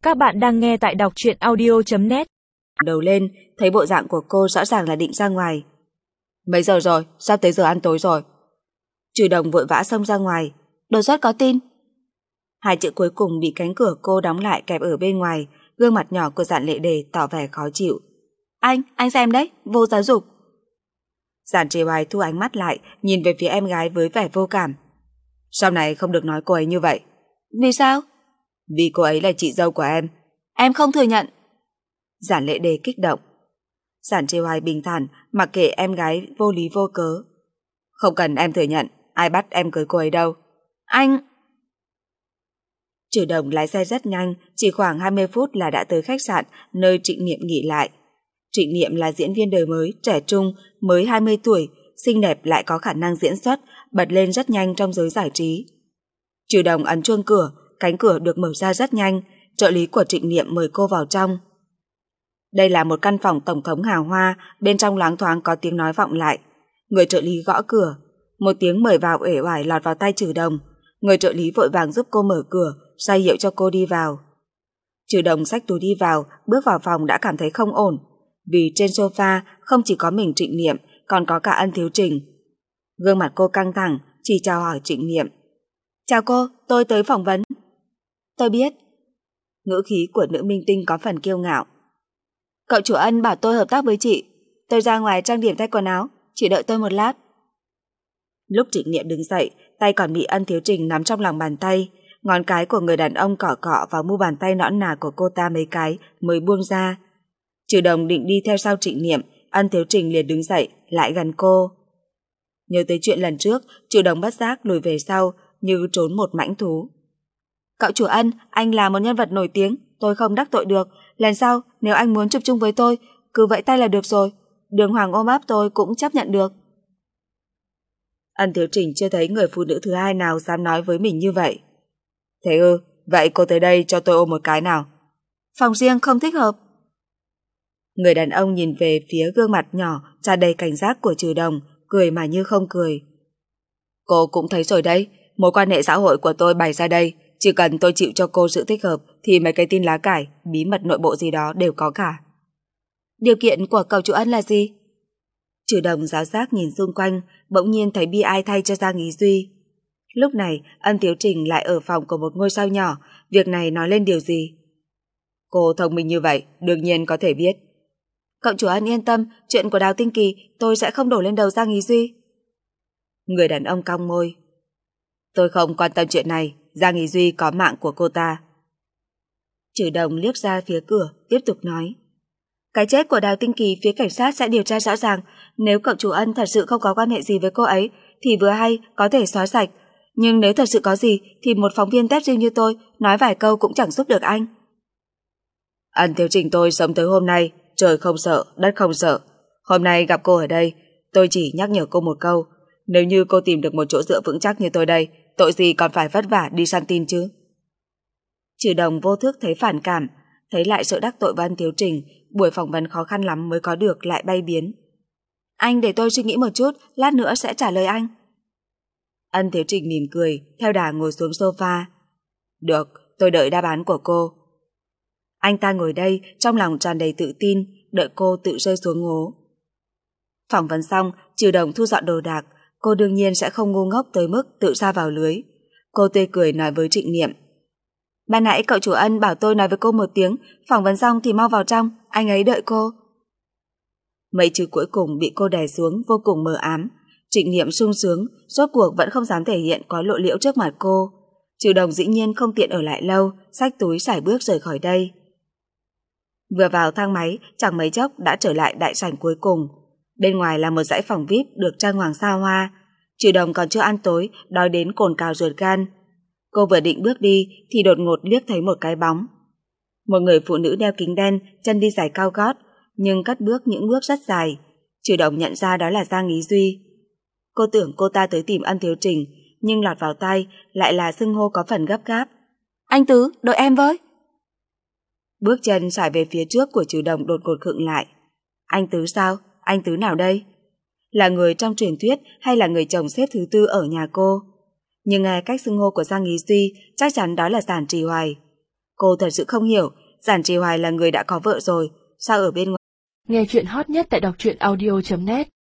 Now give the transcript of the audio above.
Các bạn đang nghe tại đọc truyện audio.net. Đầu lên, thấy bộ dạng của cô rõ ràng là định ra ngoài. Mấy giờ rồi? Sắp tới giờ ăn tối rồi. Trừ Đồng vội vã xông ra ngoài. Đột xuất có tin. Hai chữ cuối cùng bị cánh cửa cô đóng lại kẹp ở bên ngoài. Gương mặt nhỏ của Giản Lệ Đề tỏ vẻ khó chịu. Anh xem đấy, vô giáo dục. Giản Trì Hoài thu ánh mắt lại, nhìn về phía em gái với vẻ vô cảm. Sau này không được nói cô ấy như vậy. Vì sao? Vì cô ấy là chị dâu của em. Em không thừa nhận. Giản Lệ Đề kích động. Giản Trì Hoài bình thản, mặc kệ em gái vô lý vô cớ. Không cần em thừa nhận, ai bắt em cưới cô ấy đâu. Anh... Trừ Đồng lái xe rất nhanh, chỉ khoảng 20 phút là đã tới khách sạn nơi Trịnh Niệm nghỉ lại. Trịnh Niệm là diễn viên đời mới, trẻ trung, mới 20 tuổi, xinh đẹp lại có khả năng diễn xuất, bật lên rất nhanh trong giới giải trí. Trừ Đồng ấn chuông cửa, cánh cửa được mở ra rất nhanh, trợ lý của Trịnh Niệm mời cô vào trong. Đây là một căn phòng tổng thống hào hoa, bên trong loáng thoáng có tiếng nói vọng lại. Người trợ lý gõ cửa, một tiếng mời vào uể oải lọt vào tai Trừ Đồng. Người trợ lý vội vàng giúp cô mở cửa, ra hiệu cho cô đi vào. Trừ Đồng xách túi đi vào, bước vào phòng đã cảm thấy không ổn, vì trên sofa không chỉ có mình Trịnh Niệm, còn có cả Ân Thiếu Trình. Gương mặt cô căng thẳng, chỉ chào hỏi Trịnh Niệm. Chào cô, tôi tới phỏng vấn. Tôi biết. Ngữ khí của nữ minh tinh có phần kiêu ngạo. Cậu chủ Ân bảo tôi hợp tác với chị. Tôi ra ngoài trang điểm thay quần áo, chỉ đợi tôi một lát. Lúc Trịnh Niệm đứng dậy, tay còn bị Ân Thiếu Trình nắm trong lòng bàn tay. Ngón cái của người đàn ông cọ cọ vào mu bàn tay nõn nà của cô ta mấy cái mới buông ra. Trừ Đồng định đi theo sau Trịnh Niệm, Ân Thiếu Trình liền đứng dậy, lại gần cô. Nhớ tới chuyện lần trước, Trừ Đồng bất giác lùi về sau, như trốn một mãnh thú. Cậu chủ Ân, anh là một nhân vật nổi tiếng, tôi không đắc tội được. Lần sau, nếu anh muốn chụp chung với tôi, cứ vẫy tay là được rồi. Đường hoàng ôm ấp tôi cũng chấp nhận được. Ân Thiếu Trình chưa thấy người phụ nữ thứ hai nào dám nói với mình như vậy. Thế ư, vậy cô tới đây cho tôi ôm một cái nào. Phòng riêng không thích hợp. Người đàn ông nhìn về phía gương mặt nhỏ tràn đầy cảnh giác của Trừ Đồng, cười mà như không cười. Cô cũng thấy rồi đấy, mối quan hệ xã hội của tôi bày ra đây, chỉ cần tôi chịu cho cô sự thích hợp thì mấy cái tin lá cải, bí mật nội bộ gì đó đều có cả. Điều kiện của cậu chủ Ân là gì? Trừ Đồng giáo giác nhìn xung quanh, bỗng nhiên thấy bi ai thay cho Giang Ý Duy. Lúc này, Ân Thiếu Trình lại ở phòng của một ngôi sao nhỏ, việc này nói lên điều gì? Cô thông minh như vậy, đương nhiên có thể biết. Cậu chủ Ân yên tâm, chuyện của Đào Tinh Kỳ tôi sẽ không đổ lên đầu Giang Ý Duy. Người đàn ông cong môi. Tôi không quan tâm chuyện này, Giang Ý Duy có mạng của cô ta. Trừ Đồng liếc ra phía cửa, tiếp tục nói. Cái chết của Đào Tinh Kỳ phía cảnh sát sẽ điều tra rõ ràng. Nếu cậu chủ Ân thật sự không có quan hệ gì với cô ấy thì vừa hay có thể xóa sạch. Nhưng nếu thật sự có gì thì một phóng viên tép riêng như tôi nói vài câu cũng chẳng giúp được anh. Ân Thiếu Trình tôi sống tới hôm nay, trời không sợ, đất không sợ. Hôm nay gặp cô ở đây, tôi chỉ nhắc nhở cô một câu. Nếu như cô tìm được một chỗ dựa vững chắc như tôi đây, tội gì còn phải vất vả đi săn tin chứ? Trừ Đồng vô thức thấy phản cảm, thấy lại sợ đắc tội với Ân Thiếu Trình, buổi phỏng vấn khó khăn lắm mới có được lại bay biến. Anh để tôi suy nghĩ một chút, lát nữa sẽ trả lời anh. Ân Thiếu Trình mỉm cười, theo đà ngồi xuống sofa. Được, tôi đợi đáp án của cô. Anh ta ngồi đây, trong lòng tràn đầy tự tin, đợi cô tự rơi xuống hố. Phỏng vấn xong, Trừ Đồng thu dọn đồ đạc, cô đương nhiên sẽ không ngu ngốc tới mức tự sa vào lưới. Cô tươi cười nói với Trịnh Niệm. Ban nãy cậu chủ Ân bảo tôi nói với cô một tiếng, phỏng vấn xong thì mau vào trong, anh ấy đợi cô. Mấy chữ cuối cùng bị cô đè xuống vô cùng mờ ám. Trịnh Niệm sung sướng, rốt cuộc vẫn không dám thể hiện có lộ liễu trước mặt cô. Trừ Đồng dĩ nhiên không tiện ở lại lâu, xách túi sải bước rời khỏi đây. Vừa vào thang máy, chẳng mấy chốc đã trở lại đại sảnh cuối cùng. Bên ngoài là một dãy phòng VIP được trang hoàng xa hoa. Trừ Đồng còn chưa ăn tối, đói đến cồn cào ruột gan. Cô vừa định bước đi thì đột ngột liếc thấy một cái bóng. Một người phụ nữ đeo kính đen, chân đi giày cao gót, nhưng cất bước những bước rất dài. Trừ Đồng nhận ra đó là Giang Ý Duy. Cô tưởng cô ta tới tìm Ân Thiếu Trình, nhưng lọt vào tai lại là xưng hô có phần gấp gáp. Anh Tứ, đợi em với. Bước chân sải về phía trước của Trừ Đồng đột ngột khựng lại. Anh Tứ sao? Anh Tứ nào đây? Là người trong truyền thuyết hay là người chồng xếp thứ tư ở nhà cô? Nhưng nghe cách xưng hô của Giang Ý Duy, chắc chắn đó là Giản Trì Hoài. Cô thật sự không hiểu, Giản Trì Hoài là người đã có vợ rồi, sao ở bên ngoài. Nghe chuyện hot nhất tại đọc truyện audio.net